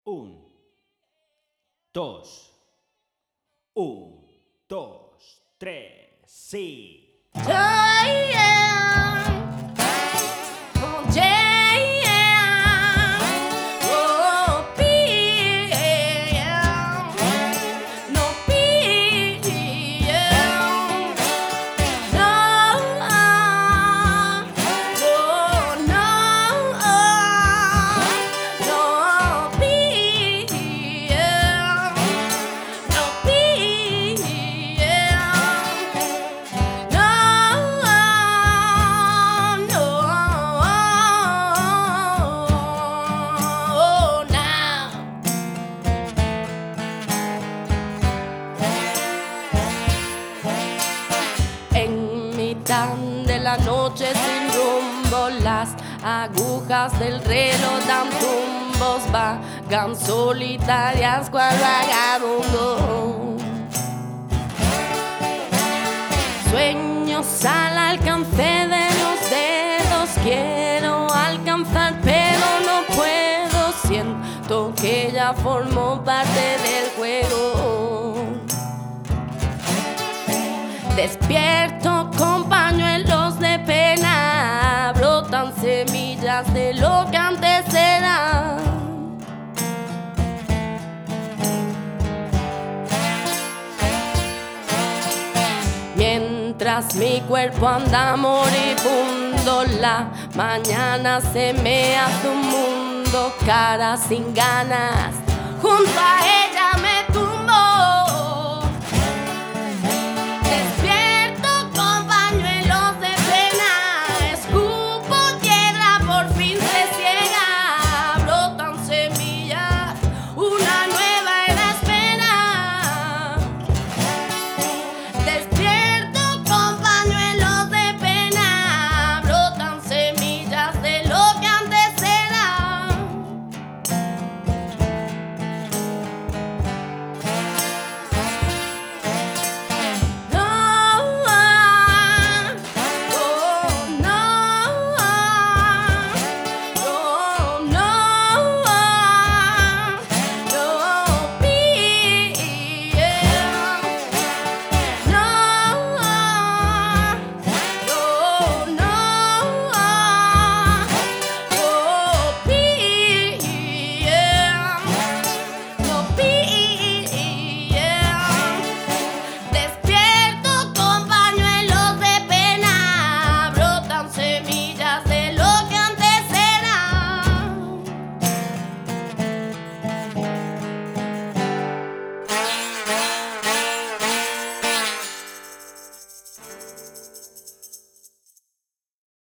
Un, dos. Un, dos, tres, sí. De la noche sin rumbo, las agujas del reloj dan tumbos, vagan solitarias cual vagabundo. Sueños al alcance de los dedos, quiero alcanzar pero no puedo, siento que ya formo parte del juego. Despierto con pañuelos de pena, brotan semillas de lo que antes era. Mientras mi cuerpo anda moribundo, la mañana se me hace un mundo, cara sin ganas, junto a ella me tumbo.